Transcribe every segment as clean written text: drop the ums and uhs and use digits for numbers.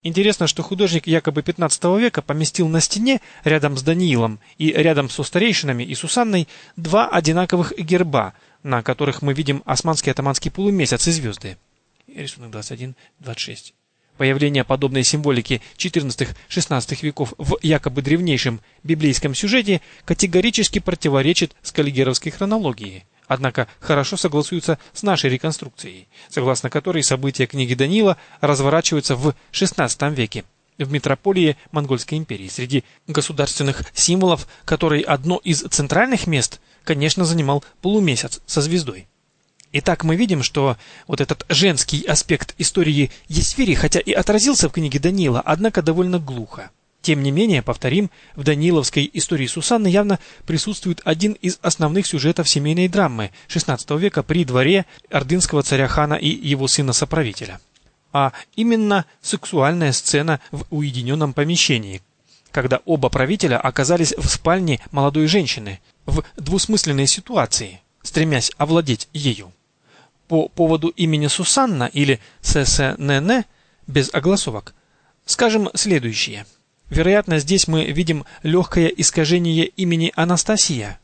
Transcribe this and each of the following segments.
Интересно, что художник якобы 15 века поместил на стене рядом с Даниилом и рядом со старейшинами и Сусанной два одинаковых герба, на которых мы видим османский атаманский полумесяц и звезды. Рисунок 21-26. Появление подобной символики XIV-XVI веков в якобы древнейшем библейском сюжете категорически противоречит скаллигеровской хронологии, однако хорошо согласуется с нашей реконструкцией, согласно которой события книги Даниила разворачиваются в XVI веке в метрополии Монгольской империи, среди государственных символов, которой одно из центральных мест, конечно, занимал полумесяц со звездой. Итак, мы видим, что вот этот женский аспект истории Есфири, хотя и отразился в книге Даниила, однако довольно глухо. Тем не менее, повторим, в данииловской истории Сусанны явно присутствует один из основных сюжетов семейной драмы XVI века при дворе ордынского царя хана и его сына-соправителя. А именно сексуальная сцена в уединенном помещении, когда оба правителя оказались в спальне молодой женщины в двусмысленной ситуации, стремясь овладеть ею. По поводу имени Сусанна или ССНН без огласовок скажем следующее. Вероятно, здесь мы видим легкое искажение имени Анастасия,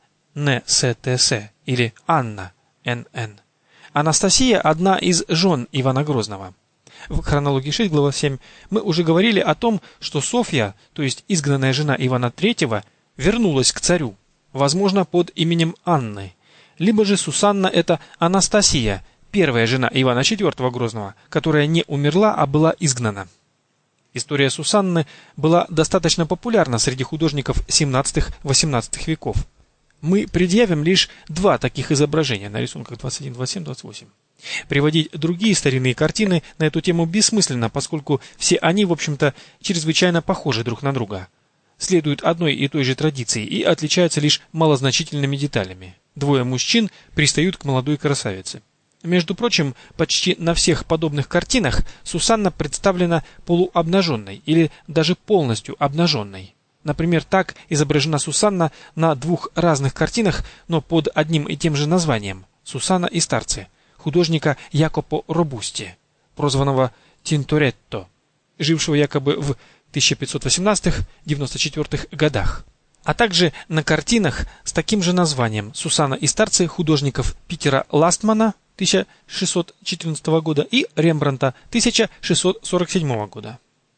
НСТС, или Анна, НН. Анастасия – одна из жен Ивана Грозного. В хронологии 6, глава 7, мы уже говорили о том, что Софья, то есть изгнанная жена Ивана III, вернулась к царю, возможно, под именем Анны. Либо же Сусанна – это Анастасия, первая жена Ивана IV Грозного, которая не умерла, а была изгнана. История Сусанны была достаточно популярна среди художников XVII-XVIII веков. Мы предъявим лишь два таких изображения на рисунках 21, 27, 28. Приводить другие старинные картины на эту тему бессмысленно, поскольку все они, в общем-то, чрезвычайно похожи друг на друга, следуют одной и той же традиции и отличаются лишь малозначительными деталями. Двое мужчин пристают к молодой красавице. Между прочим, почти на всех подобных картинах Сусанна представлена полуобнаженной или даже полностью обнаженной. Например, так изображена Сусанна на двух разных картинах, но под одним и тем же названием «Сусанна и старцы» художника Якопо Робусти, прозванного Тинторетто, жившего якобы в 1518-94 годах. А также на картинах с таким же названием «Сусанна и старцы» художников Питера Ластмана 1614 года и Рембрандта 1647 года.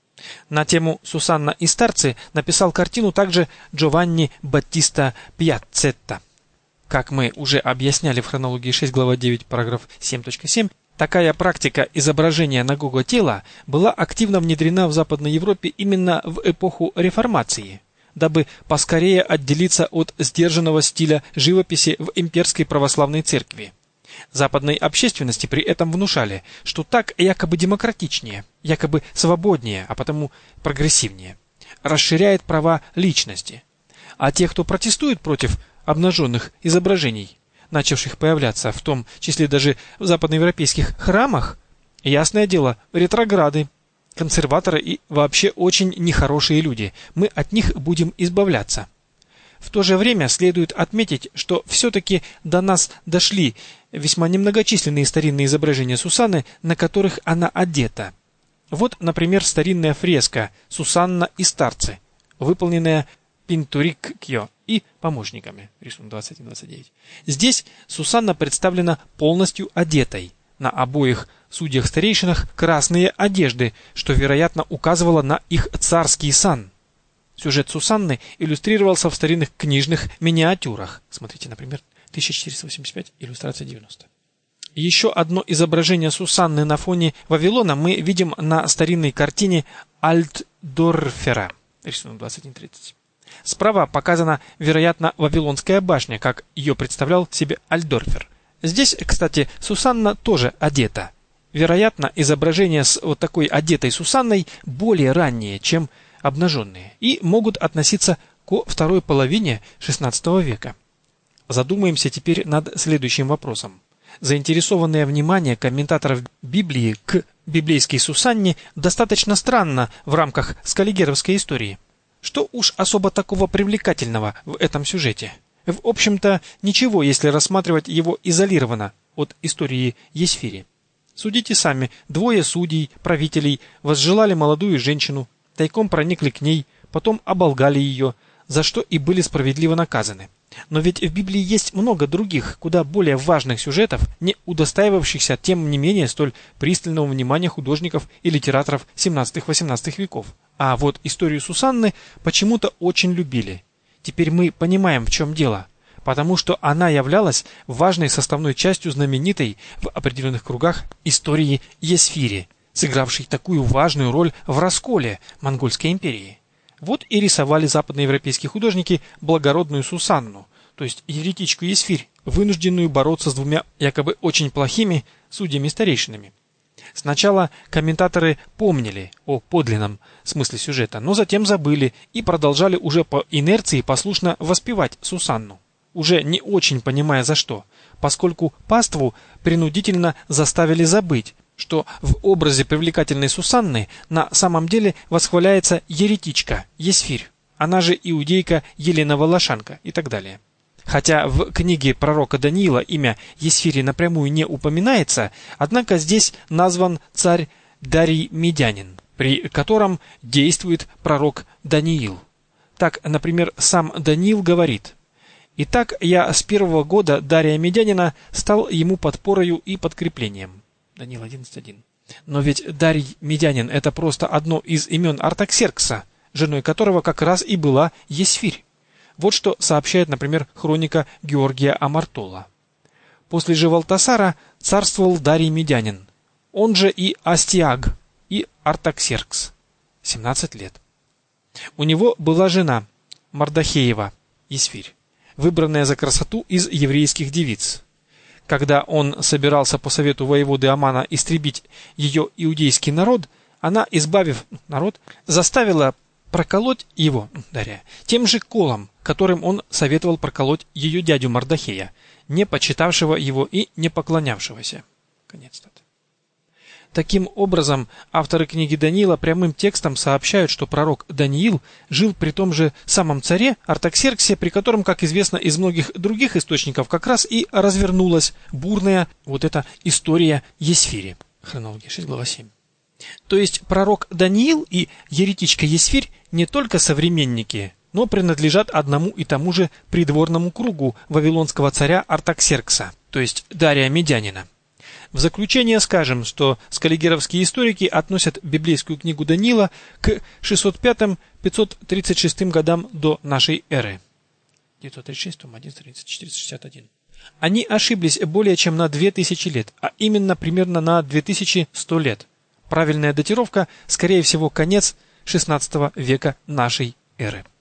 На тему «Сусанна и старцы» написал картину также Джованни Баттиста Пьяццетта. Как мы уже объясняли в хронологии 6, глава 9, параграф 7.7, такая практика изображения нагого тела была активно внедрена в Западной Европе именно в эпоху Реформации, дабы поскорее отделиться от сдержанного стиля живописи в имперской православной церкви. Западной общественности при этом внушали, что так якобы демократичнее, якобы свободнее, а потому прогрессивнее, расширяет права личности. А те, кто протестует против обнаженных изображений, начавших появляться, в том числе даже в западноевропейских храмах, ясное дело, ретрограды, консерваторы и вообще очень нехорошие люди, мы от них будем избавляться. В то же время следует отметить, что все-таки до нас дошли весьма немногочисленные старинные изображения Сусанны, на которых она одета. Вот, например, старинная фреска «Сусанна и старцы», выполненная Пинтуриккьо и помощниками. Рисунок 21-29. Здесь Сусанна представлена полностью одетой. На обоих судьях-старейшинах красные одежды, что, вероятно, указывало на их царский сан. Сюжет Сусанны иллюстрировался в старинных книжных миниатюрах. Смотрите, например, 1485, иллюстрация 90. Еще одно изображение Сусанны на фоне Вавилона мы видим на старинной картине Альтдорфера. Рисунок 21-30. Справа показана, вероятно, Вавилонская башня, как ее представлял себе Альтдорфер. Здесь, кстати, Сусанна тоже одета. Вероятно, изображения с вот такой одетой Сусанной более ранние, чем обнаженные, и могут относиться ко второй половине XVI века. Задумаемся теперь над следующим вопросом. Заинтересованное внимание комментаторов Библии к библейской Сусанне достаточно странно в рамках скаллигеровской истории. Что уж особо такого привлекательного в этом сюжете? В общем-то, ничего, если рассматривать его изолированно от истории Есфири. Судите сами, двое судей, правителей, возжелали молодую женщину, тайком проникли к ней, потом оболгали ее, за что и были справедливо наказаны. Но ведь в Библии есть много других, куда более важных сюжетов, не удостаивавшихся, тем не менее, столь пристального внимания художников и литераторов 17-18 веков. А вот историю Сусанны почему-то очень любили. Теперь мы понимаем, в чем дело. Потому что она являлась важной составной частью знаменитой в определенных кругах истории Есфири, сыгравшей такую важную роль в расколе Монгольской империи. Вот и рисовали западноевропейские художники благородную Сусанну, то есть еретичку Есфирь, вынужденную бороться с двумя якобы очень плохими судьями-старейшинами. Сначала комментаторы помнили о подлинном смысле сюжета, но затем забыли и продолжали уже по инерции послушно воспевать Сусанну, уже не очень понимая за что, поскольку паству принудительно заставили забыть, что в образе привлекательной Сусанны на самом деле восхваляется еретичка Есфирь, она же иудейка Елена Волошанка и так далее. Хотя в книге пророка Даниила имя Есфири напрямую не упоминается, однако здесь назван царь Дарий Медянин, при котором действует пророк Даниил. Так, например, сам Даниил говорит: «Итак, я с первого года Дария Медянина стал ему подпорою и подкреплением». Даниил 11.1. Но ведь Дарий Медянин — это просто одно из имен Артаксеркса, женой которого как раз и была Есфирь. Вот что сообщает, например, хроника Георгия Амартола. После же Валтасара царствовал Дарий Медянин, он же и Астиаг, и Артаксеркс, 17 лет. У него была жена Мардахеева, Есфирь, выбранная за красоту из еврейских девиц. Когда он собирался по совету воеводы Амана истребить ее иудейский народ, она, избавив народ, заставила проколоть его, Дария, тем же колом, которым он советовал проколоть ее дядю Мардахея, не почитавшего его и не поклонявшегося. Конец цитаты. Таким образом, авторы книги Даниила прямым текстом сообщают, что пророк Даниил жил при том же самом царе Артаксерксе, при котором, как известно из многих других источников, как раз и развернулась бурная вот эта история Есфири. Хронология 6, глава 7. То есть пророк Даниил и еретичка Есфирь не только современники, но принадлежат одному и тому же придворному кругу вавилонского царя Артаксеркса, то есть Дария Медянина. В заключение скажем, что скаллигеровские историки относят библейскую книгу Даниила к 605-536 годам до нашей эры. 936, том 1, страница 461. Они ошиблись более чем на 2000 лет, а именно примерно на 2100 лет. Правильная датировка, скорее всего, конец XVI века нашей эры.